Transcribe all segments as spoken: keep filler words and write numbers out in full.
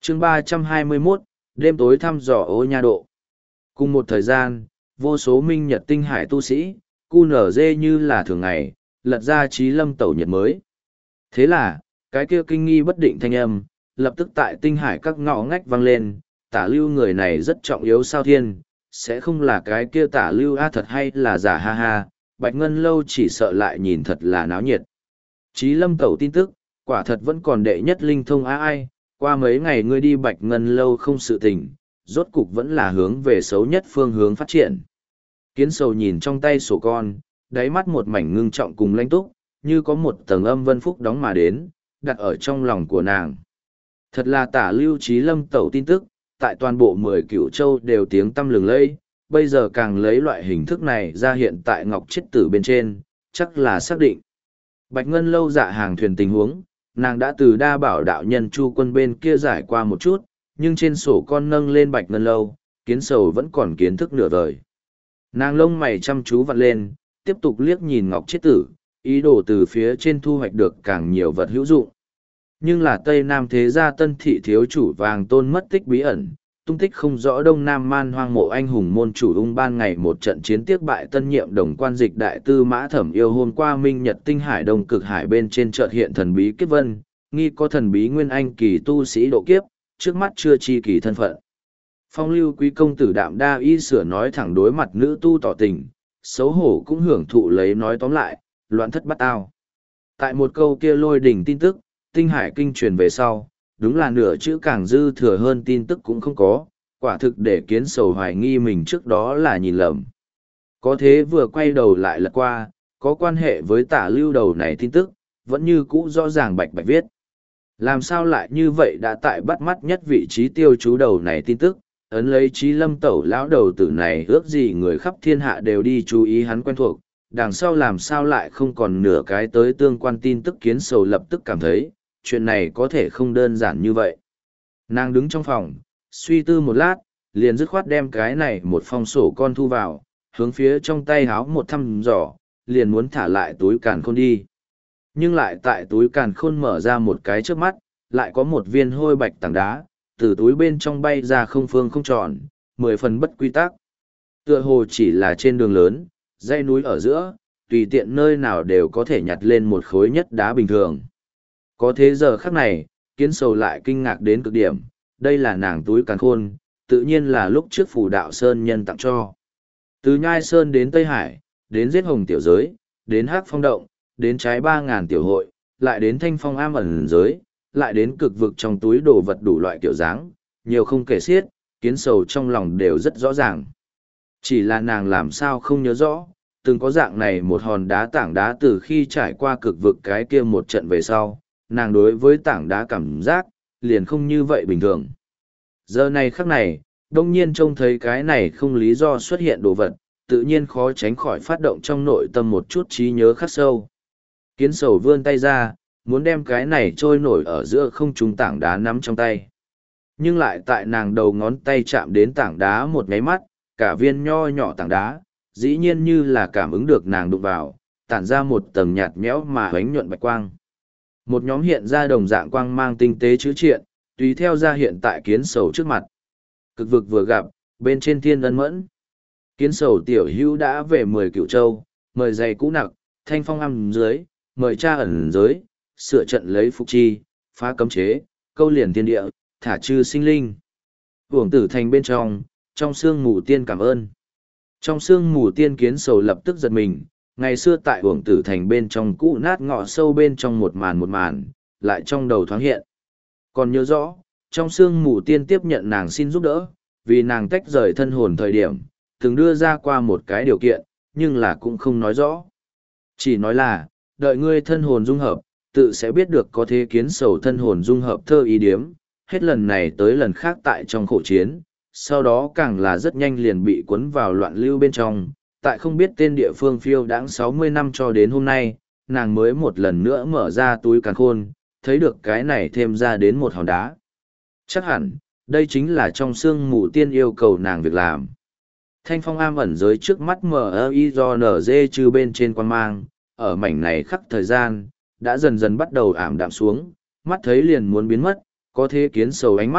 chương ba trăm hai mươi mốt, đêm tối thăm dò ô nha độ. Cùng một thời gian, vô số minh nhật tinh hải tu sĩ, cu nở dê như là thường ngày, lật ra trí lâm tẩu nhật mới. Thế là, cái kia kinh nghi bất định thanh âm, lập tức tại tinh hải các ngõ ngách vang lên, tả lưu người này rất trọng yếu sao thiên, sẽ không là cái kia tả lưu a thật hay là giả ha ha, Bạch Ngân Lâu chỉ sợ lại nhìn thật là náo nhiệt. Trí lâm tẩu tin tức, quả thật vẫn còn đệ nhất linh thông a ai, qua mấy ngày ngươi đi Bạch Ngân Lâu không sự tình, rốt cục vẫn là hướng về xấu nhất phương hướng phát triển. Kiến sầu nhìn trong tay sổ con, đáy mắt một mảnh ngưng trọng cùng lãnh túc, như có một tầng âm vân phúc đóng mà đến, đặt ở trong lòng của nàng. Thật là tả lưu trí lâm tẩu tin tức, tại toàn bộ mười cửu châu đều tiếng tăm lừng lẫy, bây giờ càng lấy loại hình thức này ra hiện tại ngọc chết tử bên trên, chắc là xác định. Bạch Ngân Lâu dạ hàng thuyền tình huống, nàng đã từ đa bảo đạo nhân chu quân bên kia giải qua một chút, nhưng trên sổ con nâng lên Bạch Ngân Lâu, kiến sầu vẫn còn kiến thức nửa vời. Nàng lông mày chăm chú vặn lên, tiếp tục liếc nhìn ngọc chết tử, ý đồ từ phía trên thu hoạch được càng nhiều vật hữu dụng. Nhưng là Tây Nam thế gia tân thị thiếu chủ vàng tôn mất tích bí ẩn, tung tích không rõ Đông Nam man hoang mộ anh hùng môn chủ ung ban ngày một trận chiến tiếc bại tân nhiệm đồng quan dịch đại tư mã thẩm yêu hôm qua minh nhật tinh hải đông cực hải bên trên chợt hiện thần bí kiếp vân, nghi có thần bí nguyên anh kỳ tu sĩ độ kiếp, trước mắt chưa chi kỳ thân phận. Phong lưu quý công tử đạm đa y sửa nói thẳng đối mặt nữ tu tỏ tình, xấu hổ cũng hưởng thụ lấy nói tóm lại, loạn thất bắt ao. Tại một câu kia lôi đỉnh tin tức, tinh hải kinh truyền về sau, đúng là nửa chữ càng dư thừa hơn tin tức cũng không có, quả thực để kiến sầu hoài nghi mình trước đó là nhìn lầm. Có thế vừa quay đầu lại lật qua, có quan hệ với tả lưu đầu này tin tức, vẫn như cũ rõ ràng bạch bạch viết. Làm sao lại như vậy đã tại bắt mắt nhất vị trí tiêu chú đầu này tin tức, ấn lấy trí lâm tẩu lão đầu tử này ước gì người khắp thiên hạ đều đi chú ý hắn quen thuộc, đằng sau làm sao lại không còn nửa cái tới tương quan tin tức kiến sầu lập tức cảm thấy, chuyện này có thể không đơn giản như vậy. Nàng đứng trong phòng, suy tư một lát, liền dứt khoát đem cái này một phong sổ con thu vào, hướng phía trong tay háo một thăm dò, liền muốn thả lại túi càn khôn đi. Nhưng lại tại túi càn khôn mở ra một cái trước mắt, lại có một viên hôi bạch tảng đá, từ túi bên trong bay ra không phương không tròn, mười phần bất quy tắc. Tựa hồ chỉ là trên đường lớn, dãy núi ở giữa, tùy tiện nơi nào đều có thể nhặt lên một khối nhất đá bình thường. Có thế giờ khắc này, kiến sầu lại kinh ngạc đến cực điểm, đây là nàng túi càn khôn, tự nhiên là lúc trước phủ đạo Sơn nhân tặng cho. Từ Nhai Sơn đến Tây Hải, đến giết hồng tiểu giới, đến Hắc Phong Động, đến trái ba ngàn tiểu hội, lại đến thanh phong am ẩn giới, lại đến cực vực trong túi đồ vật đủ loại kiểu dáng, nhiều không kể xiết, kiến sầu trong lòng đều rất rõ ràng. Chỉ là nàng làm sao không nhớ rõ, từng có dạng này một hòn đá tảng đá từ khi trải qua cực vực cái kia một trận về sau, nàng đối với tảng đá cảm giác, liền không như vậy bình thường. Giờ này khắc này, đông nhiên trông thấy cái này không lý do xuất hiện đồ vật, tự nhiên khó tránh khỏi phát động trong nội tâm một chút trí nhớ khắc sâu. Kiến sầu vươn tay ra, muốn đem cái này trôi nổi ở giữa không trung tảng đá nắm trong tay. Nhưng lại tại nàng đầu ngón tay chạm đến tảng đá một nháy mắt, cả viên nho nhỏ tảng đá, dĩ nhiên như là cảm ứng được nàng đụng vào, tản ra một tầng nhạt nhẽo mà ánh nhuận bạch quang. Một nhóm hiện ra đồng dạng quang mang tinh tế chữ triện, tùy theo ra hiện tại kiến sầu trước mặt. Cực vực vừa gặp, bên trên thiên ân mẫn. Kiến sầu tiểu hữu đã về mười cửu châu, mời giày cũ nặc, thanh phong âm dưới, mời cha ẩn giới, sửa trận lấy phục chi, phá cấm chế, câu liền thiên địa, thả chư sinh linh. Uổng tử thành bên trong, trong sương mù tiên cảm ơn. Trong sương mù tiên kiến sầu lập tức giật mình, ngày xưa tại uổng tử thành bên trong cũ nát ngọ sâu bên trong một màn một màn, lại trong đầu thoáng hiện. Còn nhớ rõ, trong sương mù tiên tiếp nhận nàng xin giúp đỡ, vì nàng tách rời thân hồn thời điểm, từng đưa ra qua một cái điều kiện, nhưng là cũng không nói rõ. Chỉ nói là, đợi ngươi thân hồn dung hợp, tự sẽ biết được có thế kiến sầu thân hồn dung hợp thơ ý điếm, hết lần này tới lần khác tại trong khổ chiến, sau đó càng là rất nhanh liền bị cuốn vào loạn lưu bên trong, tại không biết tên địa phương phiêu đãng sáu mươi năm cho đến hôm nay, nàng mới một lần nữa mở ra túi càn khôn, thấy được cái này thêm ra đến một hòn đá. Chắc hẳn, đây chính là trong sương mù tiên yêu cầu nàng việc làm. Thanh phong am ẩn giới trước mắt mờ i do nở dê trừ bên trên quan mang, ở mảnh này khắc thời gian, đã dần dần bắt đầu ảm đạm xuống, mắt thấy liền muốn biến mất, có thế kiến sầu ánh mắt,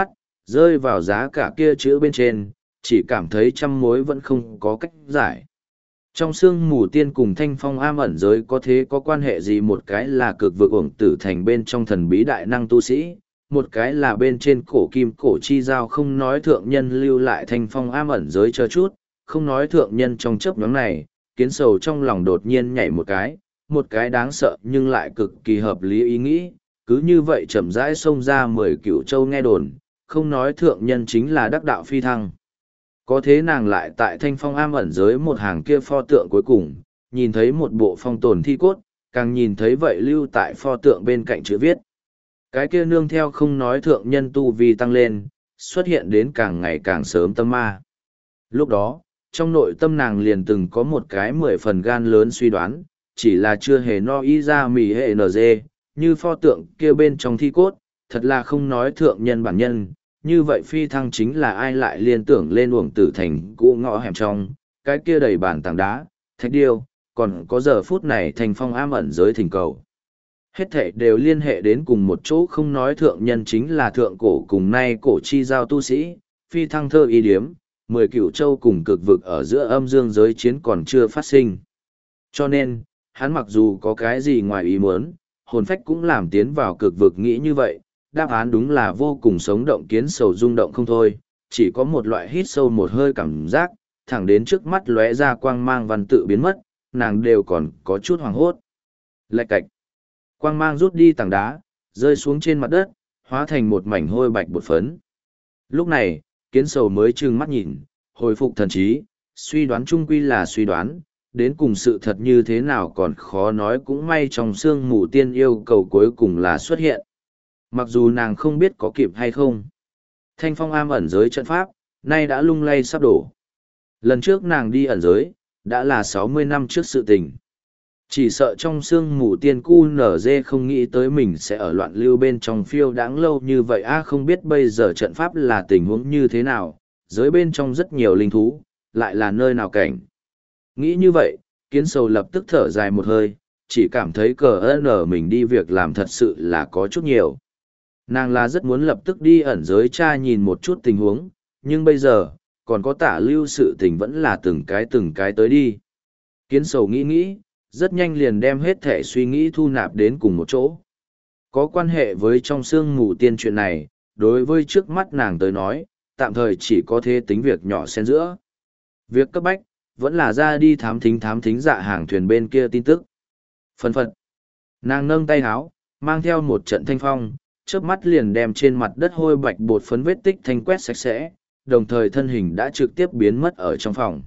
rơi vào giá cả kia chữ bên trên, chỉ cảm thấy trăm mối vẫn không có cách giải. Trong sương mù tiên cùng thanh phong am ẩn giới có thế có quan hệ gì? Một cái là cực vực uổng tử thành bên trong thần bí đại năng tu sĩ, một cái là bên trên cổ kim cổ chi giao, không nói thượng nhân lưu lại thanh phong am ẩn giới chờ chút, không nói thượng nhân trong chấp nhóm này, kiến sầu trong lòng đột nhiên nhảy một cái, một cái đáng sợ nhưng lại cực kỳ hợp lý ý nghĩ, cứ như vậy chậm rãi xông ra mười cửu châu nghe đồn, không nói thượng nhân chính là đắc đạo phi thăng. Có thế nàng lại tại thanh phong am ẩn giới một hàng kia pho tượng cuối cùng, nhìn thấy một bộ phong tồn thi cốt, càng nhìn thấy vậy lưu tại pho tượng bên cạnh chữ viết. Cái kia nương theo không nói thượng nhân tu vi tăng lên, xuất hiện đến càng ngày càng sớm tâm ma. Lúc đó, trong nội tâm nàng liền từng có một cái mười phần gan lớn suy đoán, chỉ là chưa hề no y ra mì hệ nờ dê, như pho tượng kia bên trong thi cốt, thật là không nói thượng nhân bản nhân, như vậy phi thăng chính là ai? Lại liên tưởng lên uổng tử thành cũ ngõ hẻm trong, cái kia đầy bản tảng đá, thạch điêu, còn có giờ phút này thành phong am ẩn giới thỉnh cầu. Hết thảy đều liên hệ đến cùng một chỗ, không nói thượng nhân chính là thượng cổ cùng nay cổ chi giao tu sĩ, phi thăng thơ y điếm, mười cửu châu cùng cực vực ở giữa âm dương giới chiến còn chưa phát sinh. Cho nên, hắn mặc dù có cái gì ngoài ý muốn, hồn phách cũng làm tiến vào cực vực nghĩ như vậy, đáp án đúng là vô cùng sống động, kiến sầu rung động không thôi, chỉ có một loại hít sâu một hơi cảm giác, thẳng đến trước mắt lóe ra quang mang văn tự biến mất, nàng đều còn có chút hoảng hốt. Lạch cạch. Quang mang rút đi tảng đá, rơi xuống trên mặt đất, hóa thành một mảnh hôi bạch bột phấn. Lúc này, kiến sầu mới trừng mắt nhìn, hồi phục thần trí, suy đoán chung quy là suy đoán, đến cùng sự thật như thế nào còn khó nói, cũng may trong sương mù tiên yêu cầu cuối cùng là xuất hiện. Mặc dù nàng không biết có kịp hay không. Thanh phong am ẩn giới trận pháp, nay đã lung lay sắp đổ. Lần trước nàng đi ẩn giới, đã là sáu mươi năm trước sự tình. Chỉ sợ trong sương mù tiên cu nở dê không nghĩ tới mình sẽ ở loạn lưu bên trong phiêu đáng lâu như vậy. A không biết bây giờ trận pháp là tình huống như thế nào, giới bên trong rất nhiều linh thú, lại là nơi nào cảnh. Nghĩ như vậy, kiến sầu lập tức thở dài một hơi, chỉ cảm thấy cờ ơn ở mình đi việc làm thật sự là có chút nhiều. Nàng là rất muốn lập tức đi ẩn giới tra nhìn một chút tình huống, nhưng bây giờ, còn có tả lưu sự tình vẫn là từng cái từng cái tới đi. Kiến sầu nghĩ nghĩ, rất nhanh liền đem hết thể suy nghĩ thu nạp đến cùng một chỗ. Có quan hệ với trong sương mù tiên chuyện này, đối với trước mắt nàng tới nói, tạm thời chỉ có thể tính việc nhỏ xen giữa. Việc cấp bách, vẫn là ra đi thám thính thám thính dạ hàng thuyền bên kia tin tức. Phân phật. Nàng nâng tay háo, mang theo một trận thanh phong, chớp mắt liền đem trên mặt đất hôi bạch bột phấn vết tích thanh quét sạch sẽ, đồng thời thân hình đã trực tiếp biến mất ở trong phòng.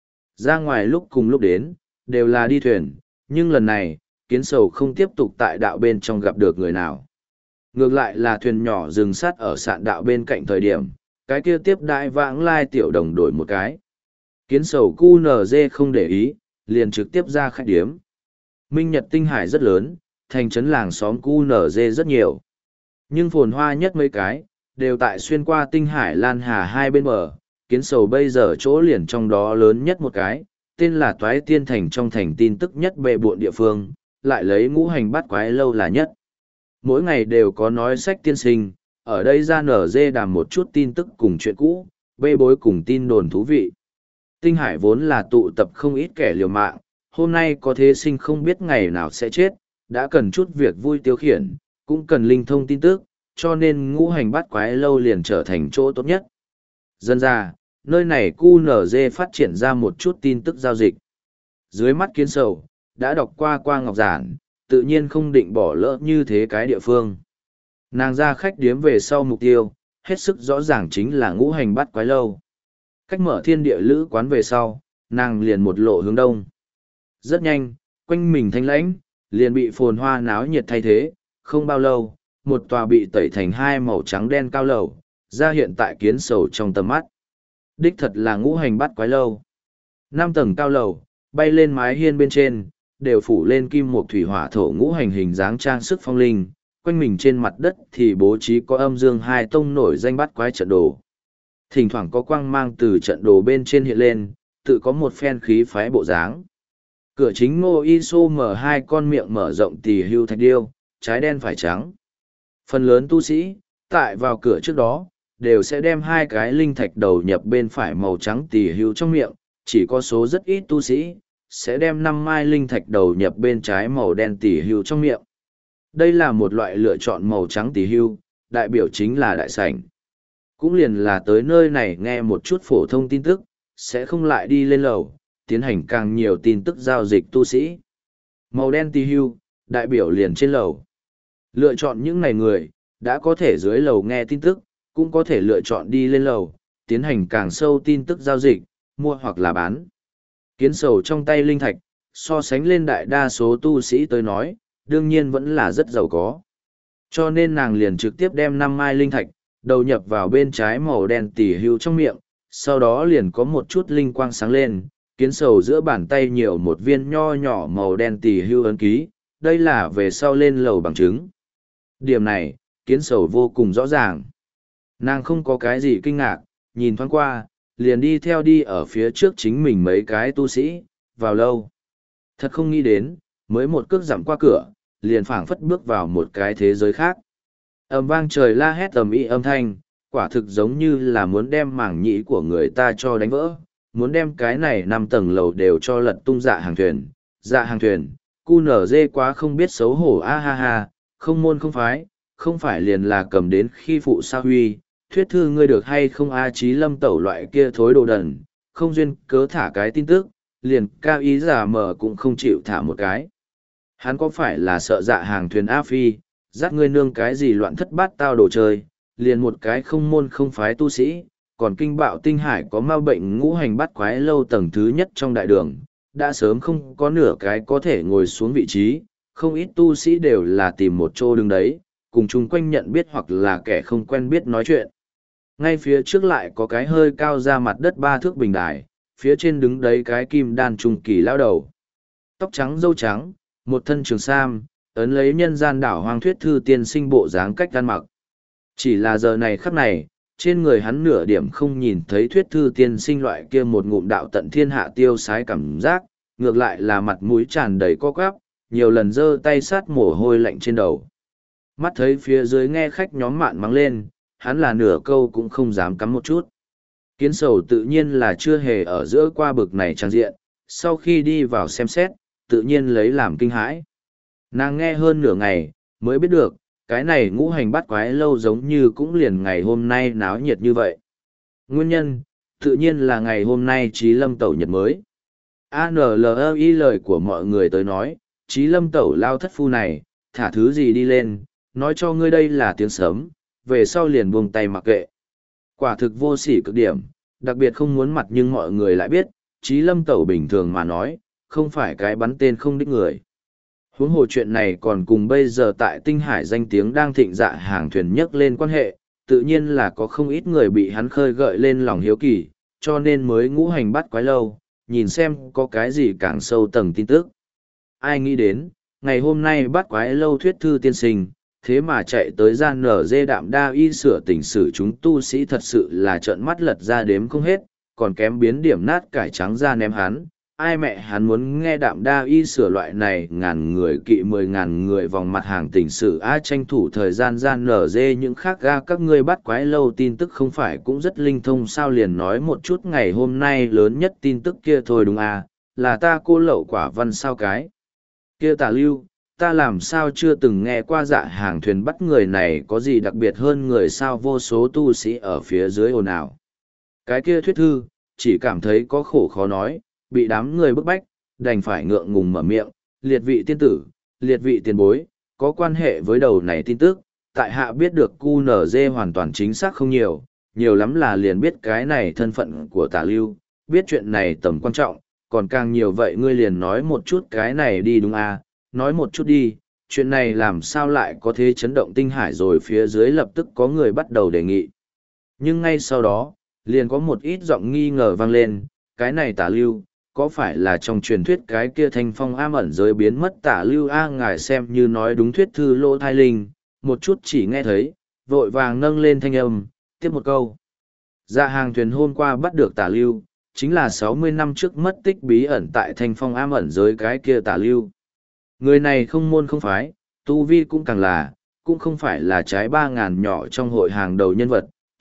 Ra ngoài lúc cùng lúc đến, đều là đi thuyền, nhưng lần này, kiến sầu không tiếp tục tại đạo bên trong gặp được người nào. Ngược lại là thuyền nhỏ dừng sát ở sạn đạo bên cạnh thời điểm, cái kia tiếp đại vãng lai tiểu đồng đổi một cái. Kiến sầu cu nờ dê không để ý, liền trực tiếp ra khách điếm. Minh Nhật tinh hải rất lớn, thành trấn làng xóm cu nờ dê rất nhiều. Nhưng phồn hoa nhất mấy cái, đều tại xuyên qua tinh hải lan hà hai bên bờ. Kiến sầu bây giờ chỗ liền trong đó lớn nhất một cái, tên là Toái Tiên Thành, trong thành tin tức nhất bệ buộn địa phương, lại lấy ngũ hành bắt quái lâu là nhất. Mỗi ngày đều có nói sách tiên sinh, ở đây ra nở dê đàm một chút tin tức cùng chuyện cũ, bê bối cùng tin đồn thú vị. Tinh hải vốn là tụ tập không ít kẻ liều mạng, hôm nay có thế sinh không biết ngày nào sẽ chết, đã cần chút việc vui tiêu khiển, cũng cần linh thông tin tức, cho nên ngũ hành bắt quái lâu liền trở thành chỗ tốt nhất. Dân ra, nơi này cu nở dê phát triển ra một chút tin tức giao dịch. Dưới mắt kiến sầu, đã đọc qua qua ngọc giản, tự nhiên không định bỏ lỡ như thế cái địa phương. Nàng ra khách điếm về sau mục tiêu, hết sức rõ ràng chính là ngũ hành bắt quái lâu. Cách mở thiên địa lữ quán về sau, nàng liền một lộ hướng đông. Rất nhanh, quanh mình thanh lãnh, liền bị phồn hoa náo nhiệt thay thế, không bao lâu, một tòa bị tẩy thành hai màu trắng đen cao lầu, ra hiện tại kiến sầu trong tầm mắt. Đích thật là ngũ hành bắt quái lâu. Năm tầng cao lầu, bay lên mái hiên bên trên, đều phủ lên kim một thủy hỏa thổ ngũ hành hình dáng trang sức phong linh, quanh mình trên mặt đất thì bố trí có âm dương hai tông nổi danh bắt quái trận đồ. Thỉnh thoảng có quang mang từ trận đồ bên trên hiện lên, tự có một phen khí phái bộ dáng. Cửa chính ngô y sô mở hai con miệng mở rộng tỳ hưu thạch điêu, trái đen phải trắng. Phần lớn tu sĩ, tại vào cửa trước đó, đều sẽ đem hai cái linh thạch đầu nhập bên phải màu trắng tỉ hữu trong miệng, chỉ có số rất ít tu sĩ, sẽ đem năm mai linh thạch đầu nhập bên trái màu đen tỉ hữu trong miệng. Đây là một loại lựa chọn màu trắng tỉ hữu, đại biểu chính là đại sảnh. Cũng liền là tới nơi này nghe một chút phổ thông tin tức, sẽ không lại đi lên lầu, tiến hành càng nhiều tin tức giao dịch tu sĩ. Màu đen tỉ hữu, đại biểu liền trên lầu. Lựa chọn những này người, đã có thể dưới lầu nghe tin tức, cũng có thể lựa chọn đi lên lầu, tiến hành càng sâu tin tức giao dịch, mua hoặc là bán. Kiến sầu trong tay linh thạch, so sánh lên đại đa số tu sĩ tới nói, đương nhiên vẫn là rất giàu có. Cho nên nàng liền trực tiếp đem năm mai linh thạch, đầu nhập vào bên trái màu đen tỉ hữu trong miệng, sau đó liền có một chút linh quang sáng lên, kiến sầu giữa bàn tay nhiều một viên nho nhỏ màu đen tỉ hữu ấn ký, đây là về sau lên lầu bằng chứng. Điểm này, kiến sầu vô cùng rõ ràng. Nàng không có cái gì kinh ngạc, nhìn thoáng qua, liền đi theo đi ở phía trước chính mình mấy cái tu sĩ, vào lâu. Thật không nghĩ đến, mới một cước dặm qua cửa, liền phảng phất bước vào một cái thế giới khác. Ầm vang trời la hét ầm ĩ âm thanh, quả thực giống như là muốn đem mảng nhĩ của người ta cho đánh vỡ, muốn đem cái này năm tầng lầu đều cho lật tung dạ hàng thuyền. Dạ hàng thuyền, cu nở dê quá không biết xấu hổ a ha ha, không môn không phái, không phải liền là cầm đến khi phụ sa huy, thuyết thư ngươi được hay không a trí lâm tẩu loại kia thối đồ đần, không duyên cớ thả cái tin tức, liền cao ý giả mở cũng không chịu thả một cái. Hắn có phải là sợ dạ hàng thuyền A Phi, dắt ngươi nương cái gì loạn thất bát tao đồ chơi, liền một cái không môn không phái tu sĩ, còn kinh bạo tinh hải có ma bệnh ngũ hành bắt quái lâu tầng thứ nhất trong đại đường, đã sớm không có nửa cái có thể ngồi xuống vị trí, không ít tu sĩ đều là tìm một chỗ đứng đấy, cùng chung quanh nhận biết hoặc là kẻ không quen biết nói chuyện. Ngay phía trước lại có cái hơi cao ra mặt đất ba thước bình đài, phía trên đứng đấy cái kim đan trung kỳ lao đầu. Tóc trắng râu trắng, một thân trường sam, ấn lấy nhân gian đảo hoang thuyết thư tiên sinh bộ dáng cách ăn mặc. Chỉ là giờ này khắc này, trên người hắn nửa điểm không nhìn thấy thuyết thư tiên sinh loại kia một ngụm đạo tận thiên hạ tiêu sái cảm giác, ngược lại là mặt mũi tràn đầy co quắp, nhiều lần giơ tay sát mồ hôi lạnh trên đầu. Mắt thấy phía dưới nghe khách nhóm mạn mắng lên, hắn là nửa câu cũng không dám cắm một chút. Kiến sầu tự nhiên là chưa hề ở giữa qua bực này trang diện, sau khi đi vào xem xét, tự nhiên lấy làm kinh hãi. Nàng nghe hơn nửa ngày, mới biết được, cái này ngũ hành bắt quái lâu giống như cũng liền ngày hôm nay náo nhiệt như vậy. Nguyên nhân, tự nhiên là ngày hôm nay Trí Lâm Tẩu nhật mới. a en lờ i lời của mọi người tới nói, Trí Lâm Tẩu lao thất phu này, thả thứ gì đi lên, nói cho ngươi đây là tiếng sớm, về sau liền buông tay mặc kệ. Quả thực vô sỉ cực điểm, đặc biệt không muốn mặt nhưng mọi người lại biết, Trí Lâm Tẩu bình thường mà nói, không phải cái bắn tên không đích người. Huống hồ chuyện này còn cùng bây giờ tại Tinh Hải danh tiếng đang thịnh dạ hàng thuyền nhắc lên quan hệ, tự nhiên là có không ít người bị hắn khơi gợi lên lòng hiếu kỳ, cho nên mới ngũ hành bắt quái lâu, nhìn xem có cái gì càng sâu tầng tin tức. Ai nghĩ đến, ngày hôm nay bắt quái lâu thuyết thư tiên sinh, thế mà chạy tới gian nở dê đạm đa y sửa tình sử chúng tu sĩ thật sự là trợn mắt lật ra đếm không hết, còn kém biến điểm nát cải trắng ra ném hắn. Ai mẹ hắn muốn nghe đạm đa y sửa loại này ngàn người kỵ mười ngàn người vòng mặt hàng tình sử a tranh thủ thời gian gian nở dê những khác ga các ngươi bắt quái lâu tin tức không phải cũng rất linh thông sao liền nói một chút ngày hôm nay lớn nhất tin tức kia thôi đúng à, là ta cô lậu quả văn sao cái. Kia tà lưu, ta làm sao chưa từng nghe qua dạ hàng thuyền bắt người này có gì đặc biệt hơn người sao vô số tu sĩ ở phía dưới ồn ào. Cái kia thuyết thư, chỉ cảm thấy có khổ khó nói, bị đám người bức bách, đành phải ngượng ngùng mở miệng, liệt vị tiên tử, liệt vị tiền bối, có quan hệ với đầu này tin tức, tại hạ biết được cu nở dê hoàn toàn chính xác không nhiều, nhiều lắm là liền biết cái này thân phận của tả lưu, biết chuyện này tầm quan trọng, còn càng nhiều vậy ngươi liền nói một chút cái này đi đúng à, nói một chút đi, chuyện này làm sao lại có thế chấn động tinh hải rồi phía dưới lập tức có người bắt đầu đề nghị. Nhưng ngay sau đó, liền có một ít giọng nghi ngờ vang lên, cái này tả lưu, có phải là trong truyền thuyết cái kia thanh phong am ẩn giới biến mất tả lưu a ngài xem như nói đúng thuyết thư lô thai linh, một chút chỉ nghe thấy, vội vàng nâng lên thanh âm, tiếp một câu. Dạ hàng thuyền hôm qua bắt được tả lưu, chính là sáu mươi năm trước mất tích bí ẩn tại thanh phong am ẩn giới cái kia tả lưu. Người này không môn không phái, tu vi cũng càng là, cũng không phải là trái ba ngàn nhỏ trong hội hàng đầu nhân vật,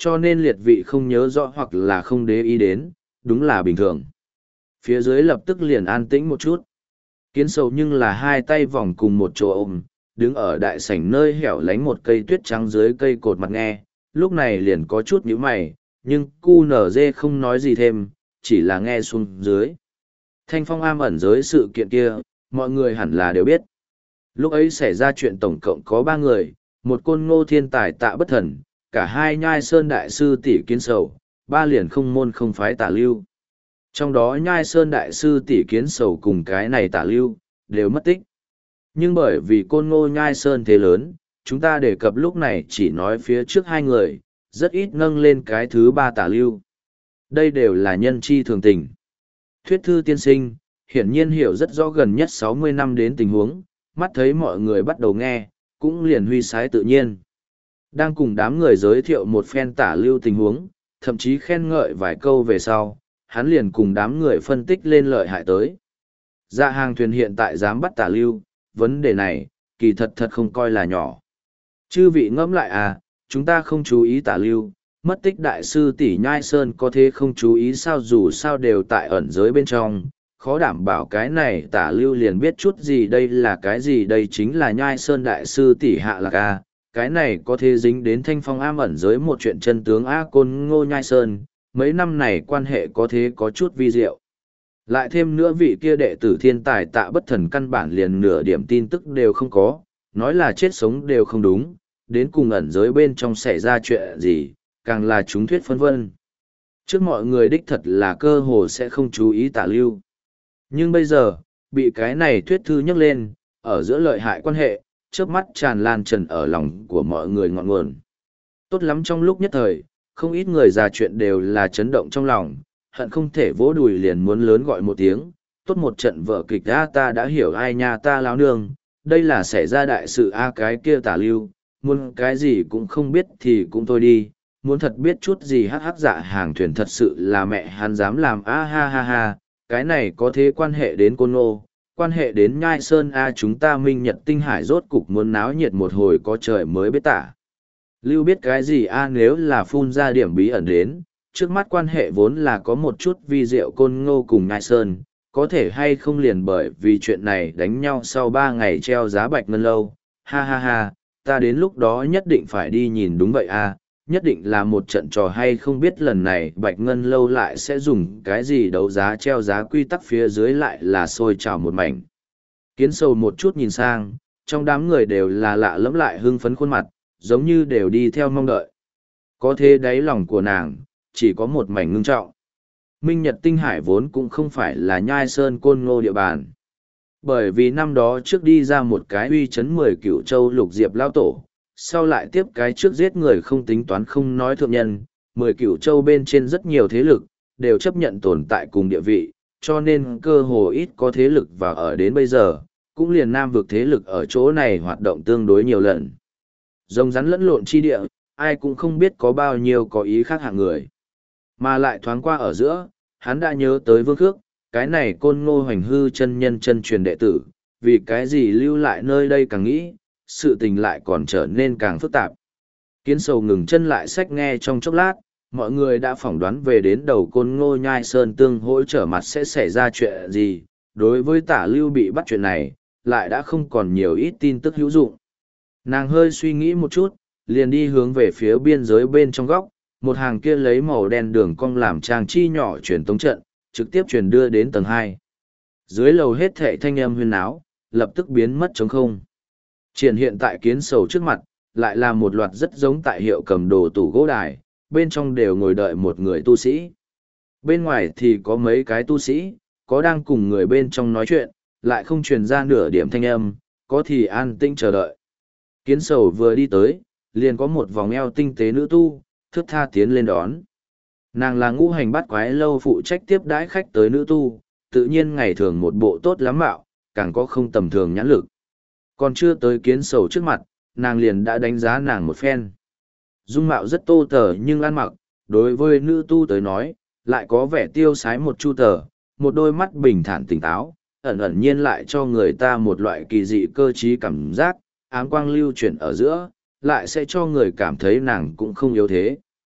cho nên liệt vị không nhớ rõ hoặc là không để ý đến, đúng là bình thường. Phía dưới lập tức liền an tĩnh một chút. Kiến sầu nhưng là hai tay vòng cùng một chỗ ôm, đứng ở đại sảnh nơi hẻo lánh một cây tuyết trắng dưới cây cột mặt nghe, lúc này liền có chút nhíu mày, nhưng cu nở dê không nói gì thêm, chỉ là nghe xuống dưới. Thanh phong am ẩn giới sự kiện kia, mọi người hẳn là đều biết. Lúc ấy xảy ra chuyện tổng cộng có ba người, một côn ngô thiên tài Tạ Bất Thần, cả hai nhai sơn đại sư tỷ Kiến sầu, ba liền không môn không phái Tả Lưu. Trong đó nhai sơn đại sư tỷ Kiến sầu cùng cái này Tả Lưu, đều mất tích. Nhưng bởi vì côn ngô nhai sơn thế lớn, chúng ta đề cập lúc này chỉ nói phía trước hai người, rất ít nâng lên cái thứ ba Tả Lưu. Đây đều là nhân chi thường tình. Thuyết thư tiên sinh, hiển nhiên hiểu rất rõ gần nhất sáu mươi năm đến tình huống, mắt thấy mọi người bắt đầu nghe, cũng liền huy sái tự nhiên. Đang cùng đám người giới thiệu một phen Tả Lưu tình huống, thậm chí khen ngợi vài câu về sau, hắn liền cùng đám người phân tích lên lợi hại tới. Dạ hàng thuyền hiện tại dám bắt Tả Lưu, vấn đề này, kỳ thật thật không coi là nhỏ. Chư vị ngẫm lại à, chúng ta không chú ý Tả Lưu, mất tích đại sư tỷ Nhai Sơn có thế không chú ý sao, dù sao đều tại ẩn giới bên trong, khó đảm bảo cái này Tả Lưu liền biết chút gì đây là cái gì, đây chính là Nhai Sơn đại sư tỷ Hạ Lạc A, cái này có thể dính đến thanh phong am ẩn giới một chuyện chân tướng A Côn Ngô Nhai Sơn, mấy năm này quan hệ có thế có chút vi diệu. Lại thêm nữa vị kia đệ tử thiên tài Tạ Bất Thần căn bản liền nửa điểm tin tức đều không có, nói là chết sống đều không đúng, đến cùng ẩn giới bên trong xảy ra chuyện gì, càng là chúng thuyết phân vân. Trước mọi người đích thật là cơ hồ sẽ không chú ý Tả Lưu. Nhưng bây giờ, bị cái này thuyết thư nhắc lên, ở giữa lợi hại quan hệ, chớp mắt tràn lan trần ở lòng của mọi người ngọn nguồn. Tốt lắm, trong lúc nhất thời, không ít người già chuyện đều là chấn động trong lòng, hận không thể vỗ đùi liền muốn lớn gọi một tiếng, tốt một trận vở kịch a, ta đã hiểu ai nha ta láo nương, đây là xảy ra đại sự a, cái kia Tả Lưu, muốn cái gì cũng không biết thì cũng thôi đi, muốn thật biết chút gì hắc hắc dạ hàng thuyền thật sự là mẹ hắn dám làm a ha ha ha, cái này có thế quan hệ đến Côn Ngô, quan hệ đến Nhai Sơn a, chúng ta Minh Nhật Tinh Hải rốt cục muốn náo nhiệt một hồi có trời mới biết tả. Lưu biết cái gì a, nếu là phun ra điểm bí ẩn đến, trước mắt quan hệ vốn là có một chút vi diệu Côn Ngô cùng Nhai Sơn, có thể hay không liền bởi vì chuyện này đánh nhau sau ba ngày treo giá bạch ngân lâu, ha ha ha, ta đến lúc đó nhất định phải đi nhìn, đúng vậy a, nhất định là một trận trò hay, không biết lần này bạch ngân lâu lại sẽ dùng cái gì đấu giá treo giá, quy tắc phía dưới lại là sôi trào một mảnh. Kiến sầu một chút nhìn sang, trong đám người đều là lạ lẫm lại hưng phấn khuôn mặt, giống như đều đi theo mong đợi. Có thế đáy lòng của nàng, chỉ có một mảnh ngưng trọng. Minh Nhật Tinh Hải vốn cũng không phải là Nhai Sơn Côn Ngô địa bàn. Bởi vì năm đó trước đi ra một cái uy chấn mười cửu châu lục diệp lao tổ, sau lại tiếp cái trước giết người không tính toán không nói thượng nhân, mười cửu châu bên trên rất nhiều thế lực, đều chấp nhận tồn tại cùng địa vị, cho nên cơ hồ ít có thế lực và ở đến bây giờ, cũng liền nam vực thế lực ở chỗ này hoạt động tương đối nhiều lần. Rồng rắn lẫn lộn chi địa, ai cũng không biết có bao nhiêu có ý khác hạng người. Mà lại thoáng qua ở giữa, hắn đã nhớ tới Vương Khước, cái này Côn Ngô Hoành hư chân nhân chân truyền đệ tử, vì cái gì lưu lại nơi đây càng nghĩ, sự tình lại còn trở nên càng phức tạp. Kiến sầu ngừng chân lại sách nghe trong chốc lát, mọi người đã phỏng đoán về đến đầu Côn Ngô Nhai Sơn tương hỗ trở mặt sẽ xảy ra chuyện gì, đối với Tả Lưu bị bắt chuyện này, lại đã không còn nhiều ít tin tức hữu dụng. Nàng hơi suy nghĩ một chút, liền đi hướng về phía biên giới bên trong góc, một hàng kia lấy màu đen đường cong làm trang chi nhỏ truyền tống trận, trực tiếp truyền đưa đến tầng hai. Dưới lầu hết thệ thanh âm huyên náo, lập tức biến mất trống không. Triển hiện tại kiến sầu trước mặt, lại là một loạt rất giống tại hiệu cầm đồ tủ gỗ đài, bên trong đều ngồi đợi một người tu sĩ. Bên ngoài thì có mấy cái tu sĩ, có đang cùng người bên trong nói chuyện, lại không truyền ra nửa điểm thanh âm, có thì an tĩnh chờ đợi. Kiến sầu vừa đi tới, liền có một vòng eo tinh tế nữ tu, thướt tha tiến lên đón. Nàng là ngũ hành bát quái lâu phụ trách tiếp đãi khách tới nữ tu, tự nhiên ngày thường một bộ tốt lắm mạo, càng có không tầm thường nhãn lực. Còn chưa tới kiến sầu trước mặt, nàng liền đã đánh giá nàng một phen. Dung mạo rất tô tờ nhưng ăn mặc, đối với nữ tu tới nói, lại có vẻ tiêu sái một chu tờ, một đôi mắt bình thản tỉnh táo, ẩn ẩn nhiên lại cho người ta một loại kỳ dị cơ trí cảm giác, áng quang lưu chuyển ở giữa, lại sẽ cho người cảm thấy nàng cũng không yếu thế.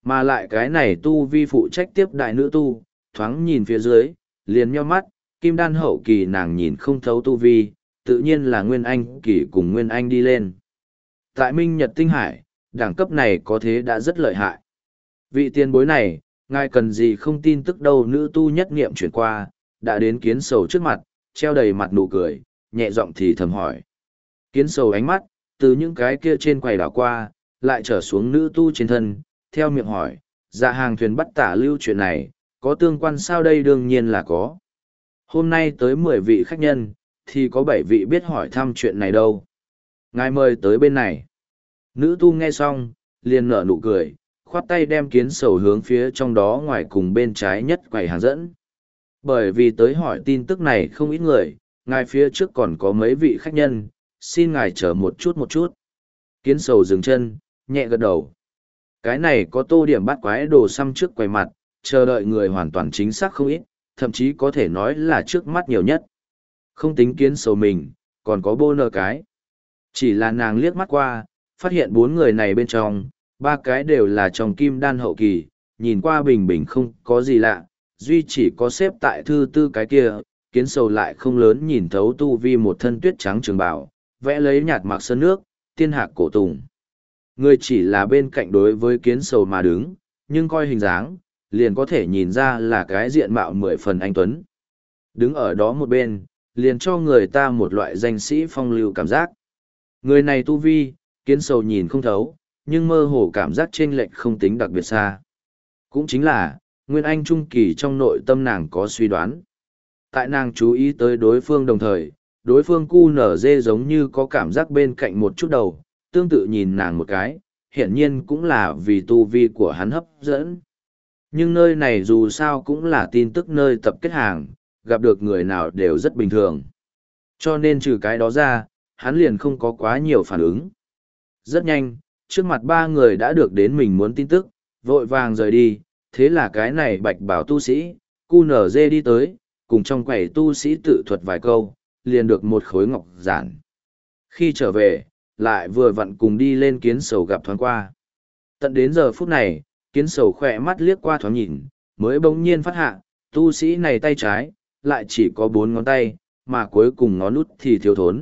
Mà lại cái này tu vi phụ trách tiếp đại nữ tu, thoáng nhìn phía dưới, liền nheo mắt, kim đan hậu kỳ nàng nhìn không thấu tu vi, tự nhiên là Nguyên Anh kỳ cùng Nguyên Anh đi lên. Tại Minh Nhật Tinh Hải, đẳng cấp này có thế đã rất lợi hại. Vị tiền bối này, ngài cần gì không tin tức đâu, nữ tu nhất nghiệm chuyển qua, đã đến kiến sầu trước mặt, treo đầy mặt nụ cười, nhẹ giọng thì thầm hỏi. Kiến sầu ánh mắt, từ những cái kia trên quầy đảo qua, lại trở xuống nữ tu trên thân, theo miệng hỏi, dạ hàng thuyền bắt tả lưu chuyện này, có tương quan sao? Đây đương nhiên là có. Hôm nay tới mười vị khách nhân, thì có bảy vị biết hỏi thăm chuyện này đâu. Ngài mời tới bên này. Nữ tu nghe xong, liền nở nụ cười, khoát tay đem kiến sầu hướng phía trong đó ngoài cùng bên trái nhất quầy hàng dẫn. Bởi vì tới hỏi tin tức này không ít người, ngài phía trước còn có mấy vị khách nhân, xin ngài chờ một chút một chút. Kiến sầu dừng chân, nhẹ gật đầu. Cái này có tô điểm bắt quái đồ xăm trước quầy mặt, chờ đợi người hoàn toàn chính xác không ít, thậm chí có thể nói là trước mắt nhiều nhất. Không tính kiến sầu mình, còn có bô nơ cái. Chỉ là nàng liếc mắt qua, phát hiện bốn người này bên trong, ba cái đều là trong kim đan hậu kỳ, nhìn qua bình bình không có gì lạ, duy chỉ có xếp tại thư tư cái kia, kiến sầu lại không lớn nhìn thấu tu vi một thân tuyết trắng trường bào, vẽ lấy nhạt mặc sơn nước, tiên hạc cổ tùng. Người chỉ là bên cạnh đối với kiến sầu mà đứng, nhưng coi hình dáng, liền có thể nhìn ra là cái diện mạo mười phần anh tuấn. Đứng ở đó một bên, liền cho người ta một loại danh sĩ phong lưu cảm giác. Người này tu vi, kiến sầu nhìn không thấu, nhưng mơ hồ cảm giác chênh lệch không tính đặc biệt xa. Cũng chính là, Nguyên Anh Trung Kỳ trong nội tâm nàng có suy đoán. Tại nàng chú ý tới đối phương đồng thời, đối phương cu nở dê giống như có cảm giác bên cạnh một chút đầu, tương tự nhìn nàng một cái, hiển nhiên cũng là vì tu vi của hắn hấp dẫn. Nhưng nơi này dù sao cũng là tin tức nơi tập kết hàng, gặp được người nào đều rất bình thường. Cho nên trừ cái đó ra, hắn liền không có quá nhiều phản ứng. Rất nhanh, trước mặt ba người đã được đến mình muốn tin tức, vội vàng rời đi, thế là cái này bạch bảo tu sĩ, cu nở dê đi tới, cùng trong quầy tu sĩ tự thuật vài câu, liền được một khối ngọc giản. Khi trở về, lại vừa vặn cùng đi lên kiến sầu gặp thoáng qua. Tận đến giờ phút này, kiến sầu khỏe mắt liếc qua thoáng nhìn, mới bỗng nhiên phát hạ, tu sĩ này tay trái, lại chỉ có bốn ngón tay, mà cuối cùng ngón út thì thiếu thốn.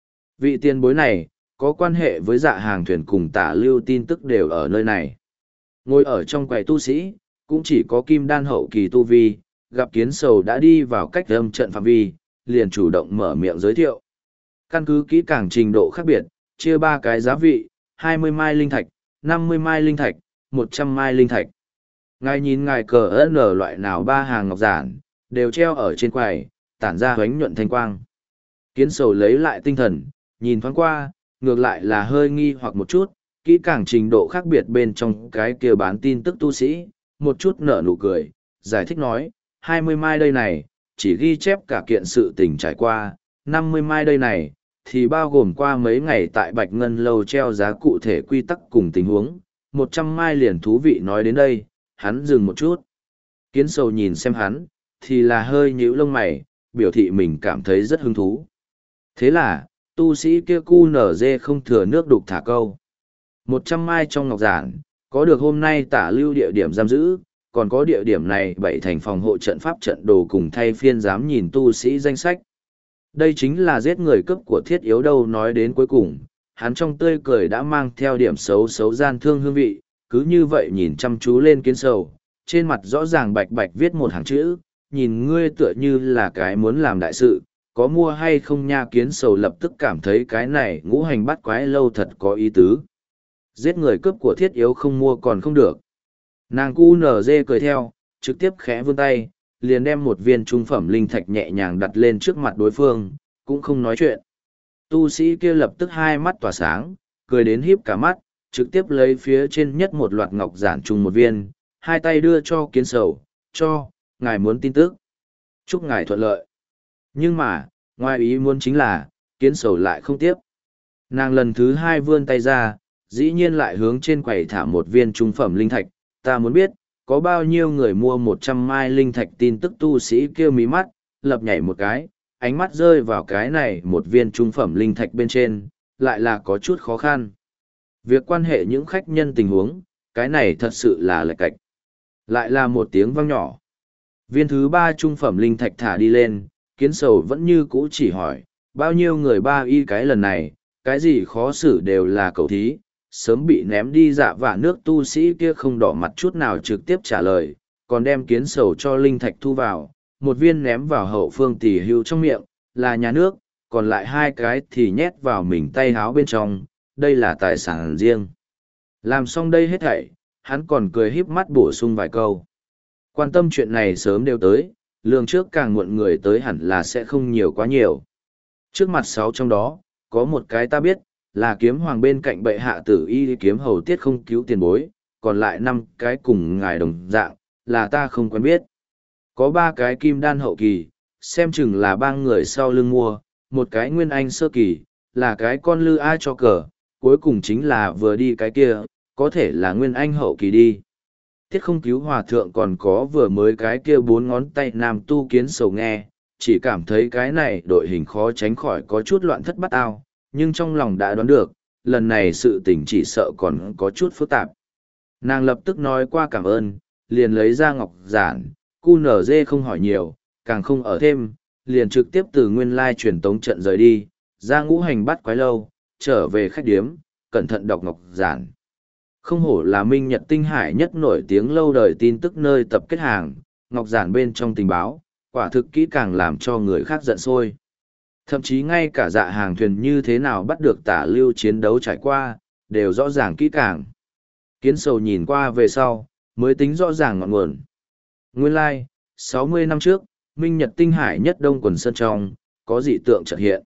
Vị tiền bối này, có quan hệ với dạ hàng thuyền cùng tả lưu tin tức đều ở nơi này. Ngồi ở trong quầy tu sĩ, cũng chỉ có kim đan hậu kỳ tu vi, gặp kiến sầu đã đi vào cách âm trận phạm vi, liền chủ động mở miệng giới thiệu. Căn cứ kỹ càng trình độ khác biệt, chia ba cái giá vị, hai mươi mai linh thạch, năm mươi mai linh thạch, một trăm mai linh thạch. Ngài nhìn ngài cờ ơn ở loại nào ba hàng ngọc giản, đều treo ở trên quầy, tản ra hoánh nhuận thanh quang. Kiến sầu lấy lại tinh thần, nhìn thoáng qua, ngược lại là hơi nghi hoặc một chút, kỹ càng trình độ khác biệt bên trong cái kia bán tin tức tu sĩ, một chút nở nụ cười, giải thích nói, hai mươi mai đây này, chỉ ghi chép cả kiện sự tình trải qua, năm mươi mai đây này, thì bao gồm qua mấy ngày tại Bạch Ngân Lâu treo giá cụ thể quy tắc cùng tình huống, một trăm mai liền thú vị nói đến đây, hắn dừng một chút. Kiến sầu nhìn xem hắn, thì là hơi nhíu lông mày, biểu thị mình cảm thấy rất hứng thú. Thế là, tu sĩ kia cu nở dê không thừa nước đục thả câu. Một trăm mai trong ngọc giản, có được hôm nay tả lưu địa điểm giam giữ, còn có địa điểm này bảy thành phòng hộ trận pháp trận đồ cùng thay phiên dám nhìn tu sĩ danh sách. Đây chính là giết người cấp của thiết yếu đâu. Nói đến cuối cùng, hắn trong tươi cười đã mang theo điểm xấu xấu gian thương hương vị, cứ như vậy nhìn chăm chú lên kiến sầu, trên mặt rõ ràng bạch bạch viết một hàng chữ, nhìn ngươi tựa như là cái muốn làm đại sự, có mua hay không nha. Kiến sầu lập tức cảm thấy cái này ngũ hành bắt quái lâu thật có ý tứ. Giết người cướp của thiết yếu không mua còn không được. Nàng cu nở dê cười theo, trực tiếp khẽ vươn tay, liền đem một viên trung phẩm linh thạch nhẹ nhàng đặt lên trước mặt đối phương, cũng không nói chuyện. Tu sĩ kia lập tức hai mắt tỏa sáng, cười đến híp cả mắt, trực tiếp lấy phía trên nhất một loạt ngọc giản chung một viên, hai tay đưa cho kiến sầu, cho, ngài muốn tin tức. Chúc ngài thuận lợi. Nhưng mà, ngoài ý muốn chính là, kiến sầu lại không tiếp. Nàng lần thứ hai vươn tay ra, dĩ nhiên lại hướng trên quầy thả một viên trung phẩm linh thạch, ta muốn biết, có bao nhiêu người mua một trăm mai linh thạch. Tin tức tu sĩ kêu mí mắt, lập nhảy một cái, ánh mắt rơi vào cái này một viên trung phẩm linh thạch bên trên, lại là có chút khó khăn. Việc quan hệ những khách nhân tình huống, cái này thật sự là lệch cạch. Lại là một tiếng vang nhỏ. Viên thứ ba trung phẩm linh thạch thả đi lên, kiến sầu vẫn như cũ chỉ hỏi, bao nhiêu người ba y cái lần này, cái gì khó xử đều là cầu thí, sớm bị ném đi dạ vả nước tu sĩ kia không đỏ mặt chút nào trực tiếp trả lời, còn đem kiến sầu cho linh thạch thu vào, một viên ném vào hậu phương tỉ hưu trong miệng, là nhà nước, còn lại hai cái thì nhét vào mình tay háo bên trong, đây là tài sản riêng. Làm xong đây hết thảy, hắn còn cười híp mắt bổ sung vài câu. Quan tâm chuyện này sớm đều tới, lường trước càng muộn người tới hẳn là sẽ không nhiều quá nhiều. Trước mặt sáu trong đó, có một cái ta biết, là kiếm hoàng bên cạnh bệ hạ tử y kiếm hầu tiết không cứu tiền bối, còn lại năm cái cùng ngài đồng dạng, là ta không quen biết. Có ba cái kim đan hậu kỳ, xem chừng là ba người sau lưng mua, một cái nguyên anh sơ kỳ, là cái con lư ai cho cờ, cuối cùng chính là vừa đi cái kia, có thể là nguyên anh hậu kỳ đi. Tiết không cứu hòa thượng còn có vừa mới cái kia bốn ngón tay nam tu kiến sầu nghe, chỉ cảm thấy cái này đội hình khó tránh khỏi có chút loạn thất bát ao, nhưng trong lòng đã đoán được, lần này sự tình chỉ sợ còn có chút phức tạp. Nàng lập tức nói qua cảm ơn, liền lấy ra ngọc giản, cu nở dê không hỏi nhiều, càng không ở thêm, liền trực tiếp từ nguyên lai truyền tống trận rời đi, ra ngũ hành bắt quái lâu, trở về khách điếm, cẩn thận đọc ngọc giản. Không hổ là Minh Nhật Tinh Hải nhất nổi tiếng lâu đời tin tức nơi tập kết hàng, ngọc giản bên trong tình báo, quả thực kỹ càng làm cho người khác giận sôi. Thậm chí ngay cả dạ hàng thuyền như thế nào bắt được tả lưu chiến đấu trải qua, đều rõ ràng kỹ càng. Kiến sầu nhìn qua về sau, mới tính rõ ràng ngọn nguồn. Nguyên lai, like, sáu mươi năm trước, Minh Nhật Tinh Hải nhất đông quần sơn trong, có dị tượng chợt hiện.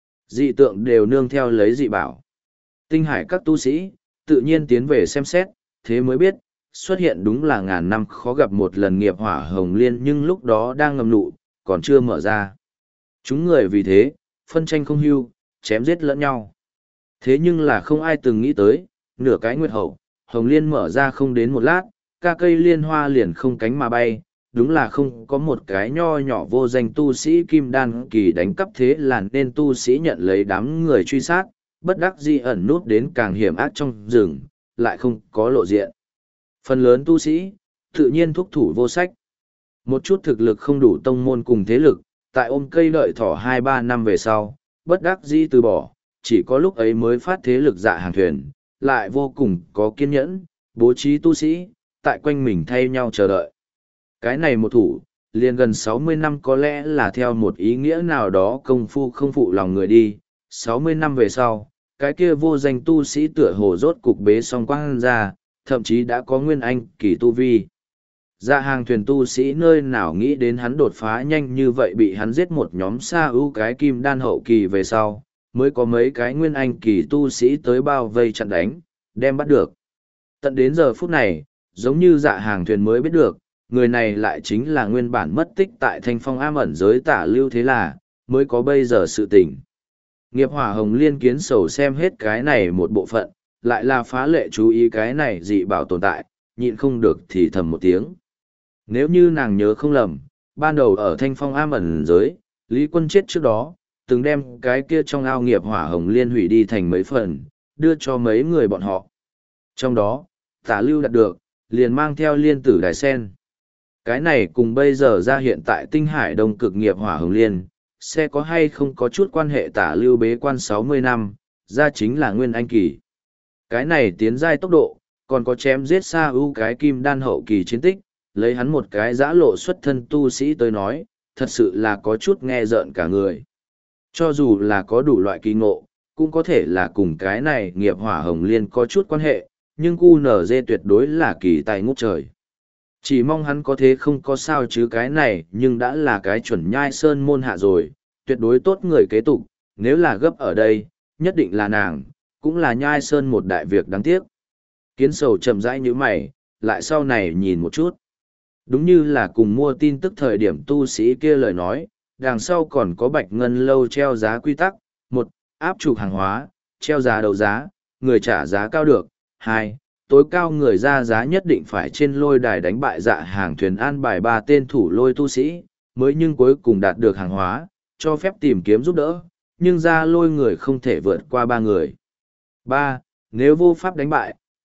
Dị tượng đều nương theo lấy dị bảo. Tinh Hải các tu sĩ, tự nhiên tiến về xem xét, thế mới biết, xuất hiện đúng là ngàn năm khó gặp một lần nghiệp hỏa hồng liên nhưng lúc đó đang ngầm nụ, còn chưa mở ra. Chúng người vì thế, phân tranh không hưu, chém giết lẫn nhau. Thế nhưng là không ai từng nghĩ tới, nửa cái nguyệt hậu, hồng liên mở ra không đến một lát, ca cây liên hoa liền không cánh mà bay, đúng là không có một cái nho nhỏ vô danh tu sĩ kim đan kỳ đánh cắp thế là nên tu sĩ nhận lấy đám người truy sát, bất đắc dĩ ẩn nút đến càng hiểm ác trong rừng, lại không có lộ diện. Phần lớn tu sĩ, tự nhiên thúc thủ vô sách. Một chút thực lực không đủ tông môn cùng thế lực, tại ôm cây đợi thỏ hai ba năm về sau, bất đắc dĩ từ bỏ, chỉ có lúc ấy mới phát thế lực dạ hàng thuyền, lại vô cùng có kiên nhẫn, bố trí tu sĩ, tại quanh mình thay nhau chờ đợi. Cái này một thủ, liền gần sáu mươi năm có lẽ là theo một ý nghĩa nào đó công phu không phụ lòng người đi, sáu mươi năm về sau, cái kia vô danh tu sĩ tựa hồ rốt cục bế song quang ra, thậm chí đã có nguyên anh kỳ tu vi. Dạ hàng thuyền tu sĩ nơi nào nghĩ đến hắn đột phá nhanh như vậy bị hắn giết một nhóm xa ưu cái kim đan hậu kỳ về sau, mới có mấy cái nguyên anh kỳ tu sĩ tới bao vây chặn đánh, đem bắt được. Tận đến giờ phút này, giống như dạ hàng thuyền mới biết được, người này lại chính là nguyên bản mất tích tại thanh phong am ẩn giới tả lưu thế là, mới có bây giờ sự tình. Nghiệp hỏa hồng liên kiến sầu xem hết cái này một bộ phận, lại là phá lệ chú ý cái này dị bảo tồn tại, nhịn không được thì thầm một tiếng. Nếu như nàng nhớ không lầm, ban đầu ở thanh phong am ẩn giới, Lý Quân chết trước đó, từng đem cái kia trong ao nghiệp hỏa hồng liên hủy đi thành mấy phần, đưa cho mấy người bọn họ. Trong đó, tả lưu đạt được, liền mang theo liên tử đài sen. Cái này cùng bây giờ ra hiện tại tinh hải đông cực nghiệp hỏa hồng liên, sẽ có hay không có chút quan hệ tả lưu bế quan sáu mươi năm, ra chính là nguyên anh kỳ. Cái này tiến giai tốc độ, còn có chém giết xa ưu cái kim đan hậu kỳ chiến tích, lấy hắn một cái giã lộ xuất thân tu sĩ tới nói, thật sự là có chút nghe rợn cả người. Cho dù là có đủ loại kỳ ngộ, cũng có thể là cùng cái này nghiệp hỏa hồng liên có chút quan hệ, nhưng cu nở dê tuyệt đối là kỳ tài ngút trời. Chỉ mong hắn có thế không có sao chứ cái này nhưng đã là cái chuẩn nhai sơn môn hạ rồi, tuyệt đối tốt người kế tục, nếu là gấp ở đây, nhất định là nàng, cũng là nhai sơn một đại việc đáng tiếc. Kiến sầu chậm rãi như mày, lại sau này nhìn một chút. Đúng như là cùng mua tin tức thời điểm tu sĩ kia lời nói, đằng sau còn có bạch ngân lâu treo giá quy tắc, một, áp trục hàng hóa, treo giá đấu giá, người trả giá cao được, hai, tối cao người ra giá nhất định phải trên lôi đài đánh bại dạ hàng thuyền an bài ba tên thủ lôi tu sĩ, mới nhưng cuối cùng đạt được hàng hóa, cho phép tìm kiếm giúp đỡ, nhưng ra lôi người không thể vượt qua ba người. ba. Nếu vô pháp đánh bại,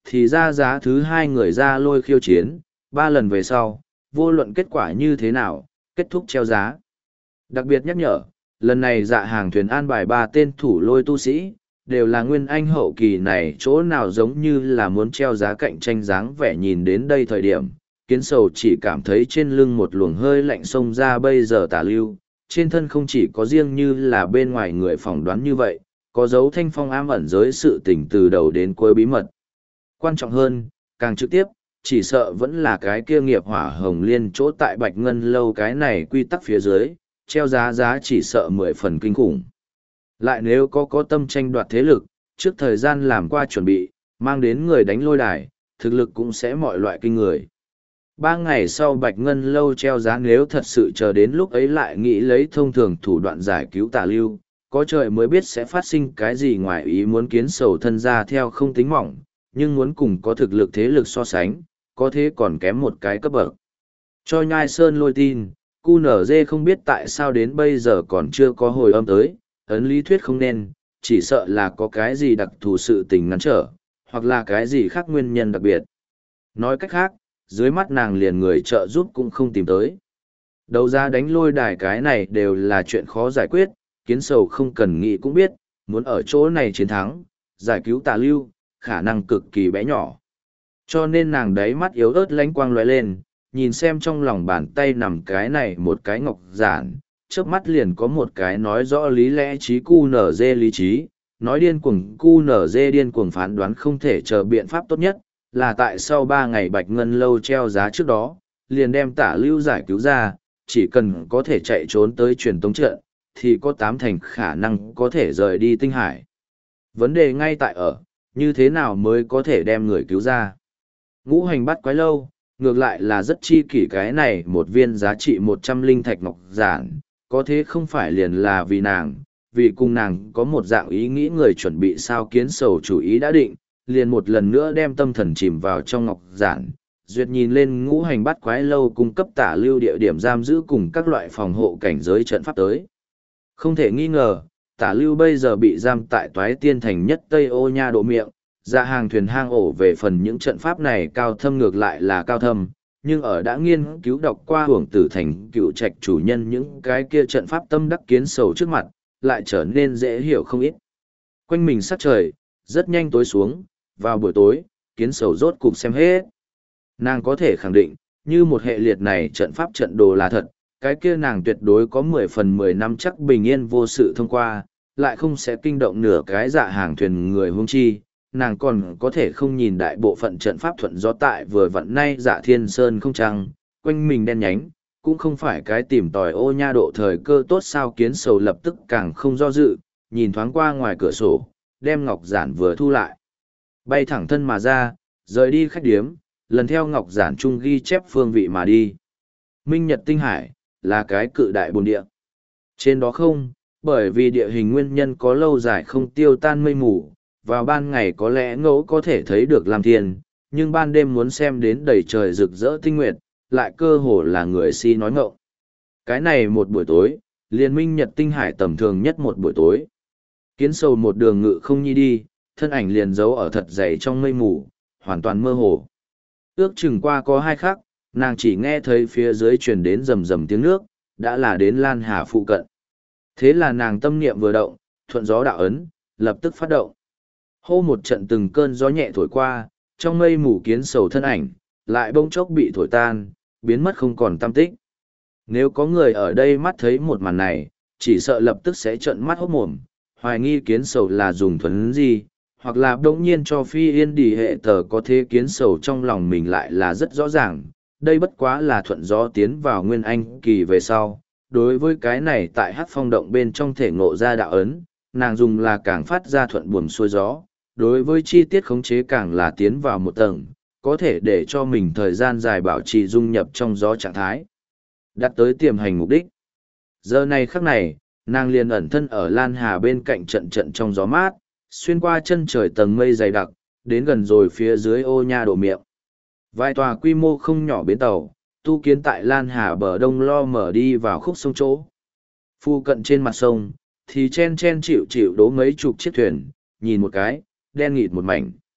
thì ra giá thứ hai người ra lôi khiêu chiến, ba lần về sau, vô luận kết quả như thế nào, kết thúc treo giá. Đặc biệt nhắc nhở, lần này dạ hàng thuyền an bài ba tên thủ lôi tu sĩ, đều là nguyên anh hậu kỳ này chỗ nào giống như là muốn treo giá cạnh tranh dáng vẻ. Nhìn đến đây thời điểm, kiến sầu chỉ cảm thấy trên lưng một luồng hơi lạnh xông ra. Bây giờ tả lưu, trên thân không chỉ có riêng như là bên ngoài người phỏng đoán như vậy, có dấu thanh phong ám ẩn giới sự tình từ đầu đến cuối bí mật. Quan trọng hơn, càng trực tiếp, chỉ sợ vẫn là cái kia nghiệp hỏa hồng liên chỗ tại Bạch Ngân Lâu cái này quy tắc phía dưới, treo giá giá chỉ sợ mười phần kinh khủng. Lại nếu có có tâm tranh đoạt thế lực, trước thời gian làm qua chuẩn bị, mang đến người đánh lôi đài, thực lực cũng sẽ mọi loại kinh người. Ba ngày sau Bạch Ngân Lâu treo giá, nếu thật sự chờ đến lúc ấy lại nghĩ lấy thông thường thủ đoạn giải cứu tả lưu, có trời mới biết sẽ phát sinh cái gì ngoài ý muốn. Kiến sầu thân ra theo không tính mỏng, nhưng muốn cùng có thực lực thế lực so sánh, có thế còn kém một cái cấp bậc. Cho Nhai Sơn lôi tin, cu nở dê không biết tại sao đến bây giờ còn chưa có hồi âm tới, ấn lý thuyết không nên, chỉ sợ là có cái gì đặc thù sự tình ngăn trở, hoặc là cái gì khác nguyên nhân đặc biệt. Nói cách khác, dưới mắt nàng liền người trợ giúp cũng không tìm tới. Đấu giá đánh lôi đài cái này đều là chuyện khó giải quyết, kiến sầu không cần nghĩ cũng biết, muốn ở chỗ này chiến thắng, giải cứu tà lưu, khả năng cực kỳ bé nhỏ. Cho nên nàng đáy mắt yếu ớt lánh quang lóe lên, nhìn xem trong lòng bàn tay nằm cái này một cái ngọc giản, trước mắt liền có một cái nói rõ lý lẽ trí cu nở dê lý trí, nói điên cuồng cu nở dê điên cuồng phán đoán không thể chờ biện pháp tốt nhất, là tại sau ba ngày Bạch Ngân Lâu treo giá trước đó, liền đem tả lưu giải cứu ra, chỉ cần có thể chạy trốn tới truyền tống trận, thì có tám thành khả năng có thể rời đi tinh hải. Vấn đề ngay tại ở, như thế nào mới có thể đem người cứu ra? Ngũ hành bắt quái lâu, ngược lại là rất chi kỷ, cái này một viên giá trị một trăm linh thạch ngọc giản, có thế không phải liền là vì nàng, vì cùng nàng có một dạng ý nghĩ người chuẩn bị sao. Kiến sầu chủ ý đã định, liền một lần nữa đem tâm thần chìm vào trong ngọc giản, duyệt nhìn lên ngũ hành bắt quái lâu cung cấp tả lưu địa điểm giam giữ cùng các loại phòng hộ cảnh giới trận pháp tới. Không thể nghi ngờ, tả lưu bây giờ bị giam tại toái tiên thành nhất Tây Ô Nha độ miệng, ra hàng thuyền hang ổ. Về phần những trận pháp này cao thâm ngược lại là cao thâm, nhưng ở đã nghiên cứu đọc qua hưởng tử thành cựu trạch chủ nhân những cái kia trận pháp tâm đắc, kiến sầu trước mặt, lại trở nên dễ hiểu không ít. Quanh mình sát trời, rất nhanh tối xuống, vào buổi tối, kiến sầu rốt cục xem hết. Nàng có thể khẳng định, như một hệ liệt này trận pháp trận đồ là thật, cái kia nàng tuyệt đối có mười phần mười năm chắc bình yên vô sự thông qua, lại không sẽ kinh động nửa cái dạ hàng thuyền người huống chi. Nàng còn có thể không nhìn đại bộ phận trận pháp thuận gió tại vừa vặn nay dạ thiên sơn không trăng, quanh mình đen nhánh, cũng không phải cái tìm tòi Ô Nha độ thời cơ tốt sao. Kiến sầu lập tức càng không do dự, nhìn thoáng qua ngoài cửa sổ, đem ngọc giản vừa thu lại. Bay thẳng thân mà ra, rời đi khách điếm, lần theo ngọc giản chung ghi chép phương vị mà đi. Minh Nhật Tinh Hải, là cái cự đại bồn địa. Trên đó không, bởi vì địa hình nguyên nhân có lâu dài không tiêu tan mây mù, vào ban ngày có lẽ ngẫu có thể thấy được lam thiên, nhưng ban đêm muốn xem đến đầy trời rực rỡ tinh nguyệt, lại cơ hồ là người si nói ngọng. Cái này một buổi tối, liên Minh Nhật Tinh Hải tầm thường nhất một buổi tối. Kiến sầu một đường ngự không nhi đi, thân ảnh liền giấu ở thật dày trong mây mù, hoàn toàn mơ hồ. Ước chừng qua có hai khắc, nàng chỉ nghe thấy phía dưới truyền đến rầm rầm tiếng nước, đã là đến Lan Hà phụ cận. Thế là nàng tâm niệm vừa động, thuận gió đạo ấn, lập tức phát động. Hô một trận từng cơn gió nhẹ thổi qua, trong mây mù kiến sầu thân ảnh, lại bỗng chốc bị thổi tan, biến mất không còn tăm tích. Nếu có người ở đây mắt thấy một màn này, chỉ sợ lập tức sẽ trợn mắt hốt mồm, hoài nghi kiến sầu là dùng thuấn gì, hoặc là đống nhiên cho phi yên đi hệ tờ có thế. Kiến sầu trong lòng mình lại là rất rõ ràng, đây bất quá là thuận gió tiến vào nguyên anh kỳ về sau. Đối với cái này tại hát phong động bên trong thể ngộ ra đạo ấn, nàng dùng là càng phát ra thuận buồm xuôi gió, đối với chi tiết khống chế càng là tiến vào một tầng, có thể để cho mình thời gian dài bảo trì dung nhập trong gió trạng thái, đạt tới tiềm hành mục đích. Giờ này khắc này, nàng liền ẩn thân ở Lan Hà bên cạnh trận trận trong gió mát, xuyên qua chân trời tầng mây dày đặc, đến gần rồi phía dưới Ô Nha độ miệng. Vài tòa quy mô không nhỏ bến tàu, tu kiến tại Lan Hà bờ đông lo mở đi vào khúc sông chỗ. Phu cận trên mặt sông, thì chen chen chịu chịu đố mấy chục chiếc thuyền, nhìn một cái, đen nghịt một mảnh.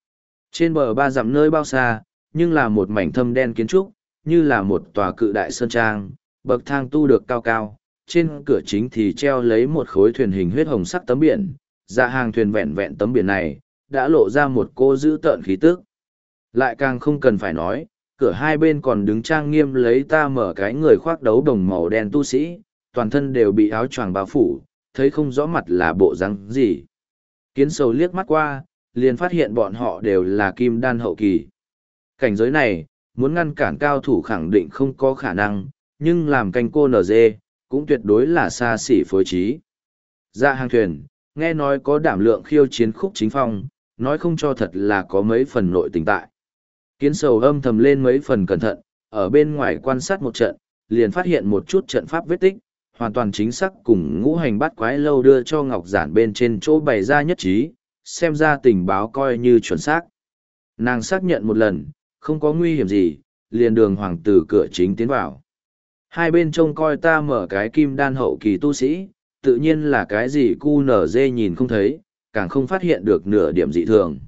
Trên bờ ba dặm nơi bao xa, nhưng là một mảnh thâm đen kiến trúc, như là một tòa cự đại sơn trang, bậc thang tu được cao cao, trên cửa chính thì treo lấy một khối thuyền hình huyết hồng sắc tấm biển, dạ hàng thuyền vẹn vẹn tấm biển này, đã lộ ra một cô dữ tợn khí tức. Lại càng không cần phải nói, cửa hai bên còn đứng trang nghiêm lấy ta mở cái người khoác đấu đồng màu đen tu sĩ, toàn thân đều bị áo choàng bao phủ, thấy không rõ mặt là bộ răng gì. Kiến sầu liếc mắt qua, liền phát hiện bọn họ đều là kim đan hậu kỳ. Cảnh giới này, muốn ngăn cản cao thủ khẳng định không có khả năng, nhưng làm canh cô nờ dê, cũng tuyệt đối là xa xỉ phối trí. Dạ hàng thuyền, nghe nói có đảm lượng khiêu chiến khúc chính phong, nói không cho thật là có mấy phần nội tình tại. Kiến sầu âm thầm lên mấy phần cẩn thận, ở bên ngoài quan sát một trận, liền phát hiện một chút trận pháp vết tích, hoàn toàn chính xác cùng ngũ hành bát quái lâu đưa cho ngọc giản bên trên chỗ bày ra nhất trí, xem ra tình báo coi như chuẩn xác. Nàng xác nhận một lần, không có nguy hiểm gì, liền đường hoàng tử cửa chính tiến vào. Hai bên trông coi ta mở cái kim đan hậu kỳ tu sĩ, tự nhiên là cái gì cu nở dê nhìn không thấy, càng không phát hiện được nửa điểm dị thường.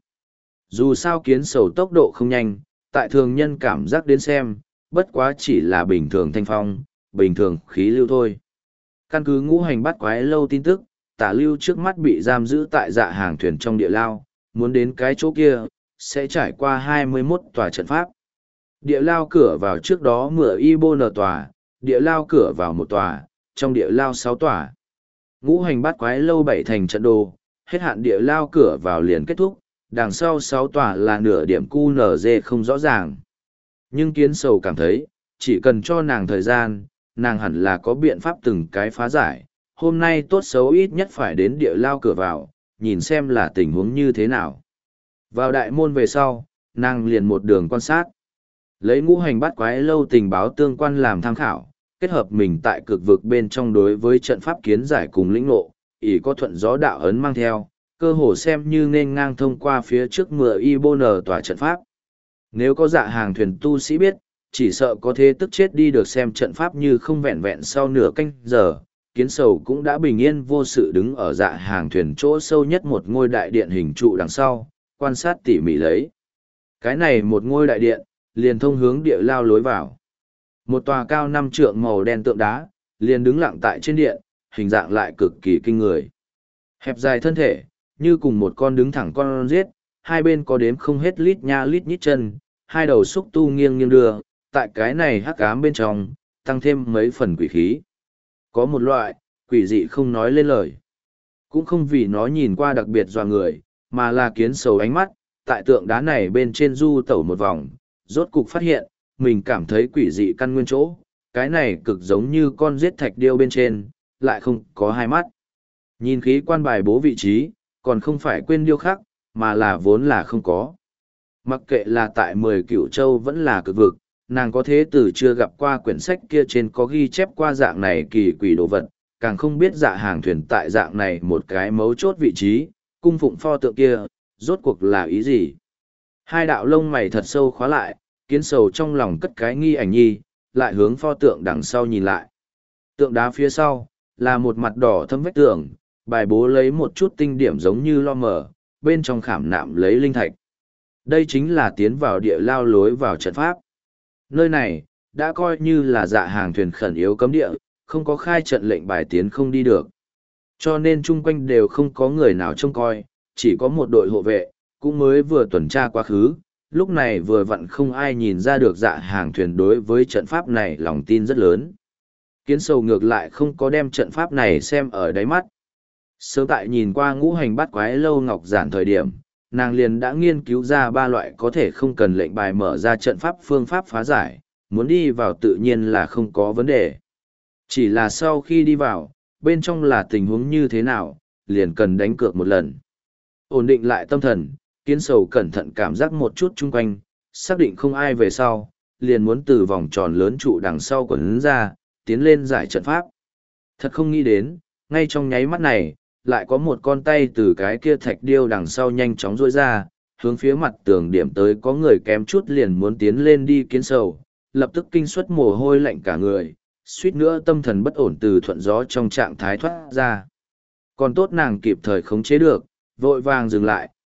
Dù sao kiến sầu tốc độ không nhanh, tại thường nhân cảm giác đến xem, bất quá chỉ là bình thường thanh phong, bình thường khí lưu thôi. Căn cứ ngũ hành bắt quái lâu tin tức, tả lưu trước mắt bị giam giữ tại dạ hàng thuyền trong địa lao, muốn đến cái chỗ kia, sẽ trải qua hai mươi mốt tòa trận pháp. Địa lao cửa vào trước đó mửa y bô nờ tòa, địa lao cửa vào một tòa, trong địa lao sáu tòa. Ngũ hành bắt quái lâu bảy thành trận đồ, hết hạn địa lao cửa vào liền kết thúc, đằng sau sáu tòa là nửa điểm cu nở dê không rõ ràng. Nhưng kiến sầu cảm thấy, chỉ cần cho nàng thời gian, nàng hẳn là có biện pháp từng cái phá giải. Hôm nay tốt xấu ít nhất phải đến địa lao cửa vào, nhìn xem là tình huống như thế nào. Vào đại môn về sau, nàng liền một đường quan sát. Lấy ngũ hành bắt quái lâu tình báo tương quan làm tham khảo, kết hợp mình tại cực vực bên trong đối với trận pháp kiến giải cùng lĩnh ngộ, ỷ có thuận gió đạo ấn mang theo, cơ hồ xem như nên ngang thông qua phía trước mưa y bô nở tòa trận pháp. Nếu có dạ hàng thuyền tu sĩ biết, chỉ sợ có thế tức chết đi được xem trận pháp như không vẹn vẹn sau nửa canh giờ, kiến sầu cũng đã bình yên vô sự đứng ở dạ hàng thuyền chỗ sâu nhất một ngôi đại điện hình trụ đằng sau, quan sát tỉ mỉ lấy. Cái này một ngôi đại điện, liền thông hướng địa lao lối vào. Một tòa cao năm trượng màu đen tượng đá, liền đứng lặng tại trên điện, hình dạng lại cực kỳ kinh người. Hẹp dài thân thể, như cùng một con đứng thẳng con giết, hai bên có đếm không hết lít nha lít nhít chân, hai đầu xúc tu nghiêng nghiêng đưa, tại cái này hắc ám bên trong, tăng thêm mấy phần quỷ khí. Có một loại, quỷ dị không nói lên lời. Cũng không vì nó nhìn qua đặc biệt dọa người, mà là kiến sầu ánh mắt, tại tượng đá này bên trên du tẩu một vòng, rốt cục phát hiện, mình cảm thấy quỷ dị căn nguyên chỗ, cái này cực giống như con giết thạch điêu bên trên, lại không có hai mắt. Nhìn khí quan bài bố vị trí, còn không phải quên điêu khắc, mà là vốn là không có. Mặc kệ là tại mười cửu châu vẫn là cực vực, nàng có thế tử chưa gặp qua quyển sách kia trên có ghi chép qua dạng này kỳ quỷ đồ vật, càng không biết dạ hàng thuyền tại dạng này một cái mấu chốt vị trí, cung phụng pho tượng kia, rốt cuộc là ý gì. Hai đạo lông mày thật sâu khóa lại, kiến sầu trong lòng cất cái nghi ảnh nhi, lại hướng pho tượng đằng sau nhìn lại. Tượng đá phía sau, là một mặt đỏ thâm vách tường, bài bố lấy một chút tinh điểm giống như lo mờ, bên trong khảm nạm lấy linh thạch. Đây chính là tiến vào địa lao lối vào trận pháp. Nơi này, đã coi như là dạ hàng thuyền khẩn yếu cấm địa, không có khai trận lệnh bài tiến không đi được. Cho nên chung quanh đều không có người nào trông coi, chỉ có một đội hộ vệ, cũng mới vừa tuần tra quá khứ, lúc này vừa vặn không ai nhìn ra được dạ hàng thuyền đối với trận pháp này lòng tin rất lớn. Kiến sầu ngược lại không có đem trận pháp này xem ở đáy mắt. Sớm tại nhìn qua ngũ hành bắt quái lâu ngọc giản thời điểm, nàng liền đã nghiên cứu ra ba loại có thể không cần lệnh bài mở ra trận pháp phương pháp phá giải, muốn đi vào tự nhiên là không có vấn đề. Chỉ là sau khi đi vào, bên trong là tình huống như thế nào, liền cần đánh cược một lần. Ổn định lại tâm thần, kiến sầu cẩn thận cảm giác một chút chung quanh, xác định không ai về sau, liền muốn từ vòng tròn lớn trụ đằng sau quấn ra, tiến lên giải trận pháp. Thật không nghĩ đến, ngay trong nháy mắt này, lại có một con tay từ cái kia thạch điêu đằng sau nhanh chóng rôi ra, hướng phía mặt tường điểm tới có người kém chút liền muốn tiến lên đi kiến sầu, lập tức kinh suất mồ hôi lạnh cả người, suýt nữa tâm thần bất ổn từ thuận gió trong trạng thái thoát ra. Còn tốt nàng kịp thời khống chế được, vội vàng dừng lại,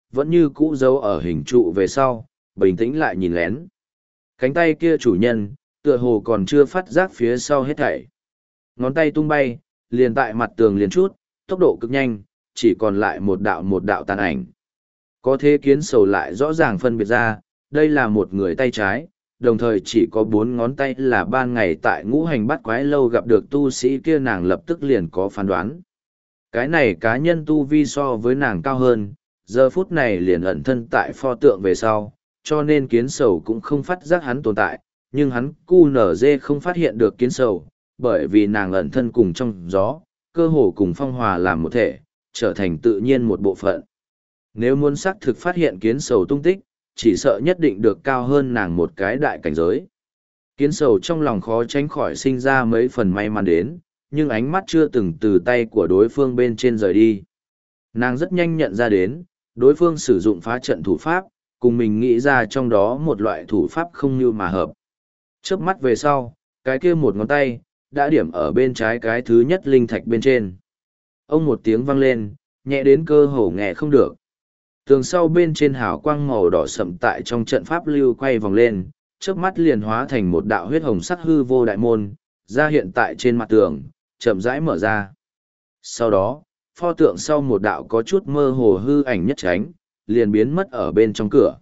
vẫn như cũ giấu ở hình trụ về sau, bình tĩnh lại nhìn lén. Cánh tay kia chủ nhân, tựa hồ còn chưa phát giác phía sau hết thảy. Ngón tay tung bay, liền tại mặt tường liền chút, tốc độ cực nhanh, chỉ còn lại một đạo một đạo tàn ảnh. Có thế kiến sầu lại rõ ràng phân biệt ra, đây là một người tay trái, đồng thời chỉ có bốn ngón tay là ban ngày tại ngũ hành bắt quái lâu gặp được tu sĩ kia, nàng lập tức liền có phán đoán. Cái này cá nhân tu vi so với nàng cao hơn, giờ phút này liền ẩn thân tại pho tượng về sau, cho nên kiến sầu cũng không phát giác hắn tồn tại, nhưng hắn cu nở dê không phát hiện được kiến sầu, bởi vì nàng ẩn thân cùng trong gió, cơ hồ cùng phong hòa làm một thể, trở thành tự nhiên một bộ phận. Nếu muốn xác thực phát hiện kiến sầu tung tích, chỉ sợ nhất định được cao hơn nàng một cái đại cảnh giới. Kiến sầu trong lòng khó tránh khỏi sinh ra mấy phần may mắn đến, nhưng ánh mắt chưa từng từ tay của đối phương bên trên rời đi. Nàng rất nhanh nhận ra đến, đối phương sử dụng phá trận thủ pháp, cùng mình nghĩ ra trong đó một loại thủ pháp không như mà hợp. Chớp mắt về sau, cái kia một ngón tay, đã điểm ở bên trái cái thứ nhất linh thạch bên trên. Ông một tiếng vang lên, nhẹ đến cơ hồ nghe không được. Tường sau bên trên hào quang màu đỏ sậm tại trong trận pháp lưu quay vòng lên, chớp mắt liền hóa thành một đạo huyết hồng sắc hư vô đại môn, ra hiện tại trên mặt tường, chậm rãi mở ra. Sau đó, pho tượng sau một đạo có chút mơ hồ hư ảnh nhất tránh, liền biến mất ở bên trong cửa.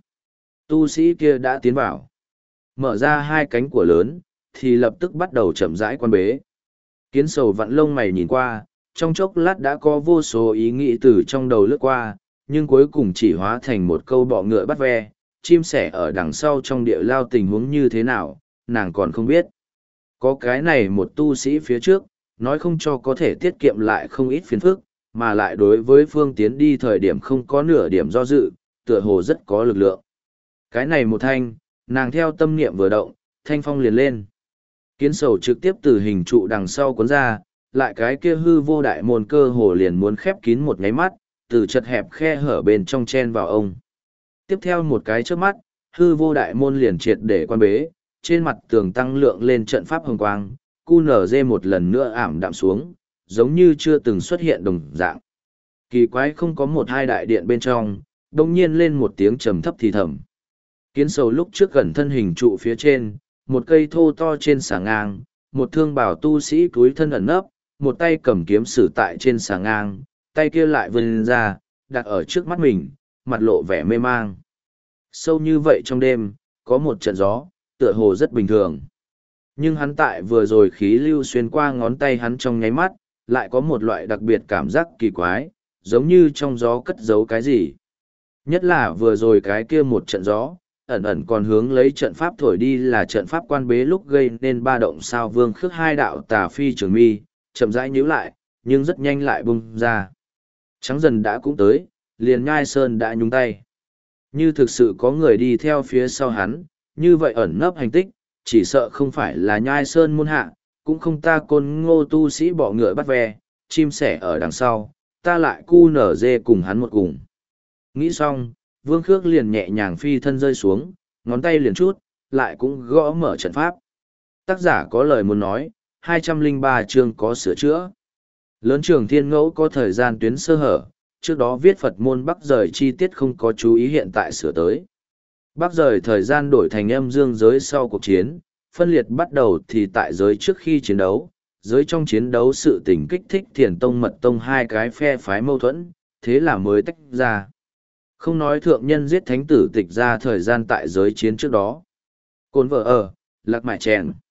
Tu sĩ kia đã tiến vào. Mở ra hai cánh của lớn, thì lập tức bắt đầu chậm rãi quan bế. Kiến sầu vặn lông mày nhìn qua, trong chốc lát đã có vô số ý nghĩ từ trong đầu lướt qua, nhưng cuối cùng chỉ hóa thành một câu bọ ngựa bắt ve, chim sẻ ở đằng sau trong địa lao tình huống như thế nào, nàng còn không biết. Có cái này một tu sĩ phía trước, nói không cho có thể tiết kiệm lại không ít phiền phức, mà lại đối với phương tiến đi thời điểm không có nửa điểm do dự, tựa hồ rất có lực lượng. Cái này một thanh, nàng theo tâm niệm vừa động, thanh phong liền lên. Kiến sầu trực tiếp từ hình trụ đằng sau cuốn ra, lại cái kia hư vô đại môn cơ hồ liền muốn khép kín một nháy mắt, từ chật hẹp khe hở bên trong chen vào ông. Tiếp theo một cái trước mắt, hư vô đại môn liền triệt để quan bế, trên mặt tường tăng lượng lên trận pháp hồng quang, cu nở dê một lần nữa ảm đạm xuống, giống như chưa từng xuất hiện đồng dạng. Kỳ quái không có một hai đại điện bên trong, đồng nhiên lên một tiếng trầm thấp thì thầm. Kiến sầu lúc trước gần thân hình trụ phía trên, một cây thô to trên xà ngang, một thương bảo tu sĩ cúi thân ẩn nấp, một tay cầm kiếm sử tại trên xà ngang, tay kia lại vươn ra, đặt ở trước mắt mình, mặt lộ vẻ mê mang. Sâu như vậy trong đêm, có một trận gió, tựa hồ rất bình thường. Nhưng hắn tại vừa rồi khí lưu xuyên qua ngón tay hắn trong nháy mắt, lại có một loại đặc biệt cảm giác kỳ quái, giống như trong gió cất giấu cái gì. Nhất là vừa rồi cái kia một trận gió, ẩn ẩn còn hướng lấy trận pháp thổi đi là trận pháp quan bế lúc gây nên ba động sao vương khước hai đạo tà phi trường mi, chậm rãi nhíu lại, nhưng rất nhanh lại bung ra. Trắng dần đã cũng tới, liền nhai sơn đã nhúng tay. Như thực sự có người đi theo phía sau hắn, như vậy ẩn nấp hành tích, chỉ sợ không phải là nhai sơn môn hạ, cũng không ta côn ngô tu sĩ bỏ ngựa bắt ve, chim sẻ ở đằng sau, ta lại cu nở dê cùng hắn một cùng. Nghĩ xong, Vương Khước liền nhẹ nhàng phi thân rơi xuống, ngón tay liền chút, lại cũng gõ mở trận pháp. Tác giả có lời muốn nói, hai trăm lẻ ba chương có sửa chữa. Lớn trường thiên ngẫu có thời gian tuyến sơ hở, trước đó viết Phật môn Bắc rời chi tiết không có chú ý hiện tại sửa tới. Bắc rời thời gian đổi thành âm dương giới sau cuộc chiến, phân liệt bắt đầu thì tại giới trước khi chiến đấu, giới trong chiến đấu sự tình kích thích thiền tông mật tông hai cái phe phái mâu thuẫn, thế là mới tách ra. Không nói thượng nhân giết thánh tử tịch ra thời gian tại giới chiến trước đó. Cồn vợ ở, lạc mại chèn.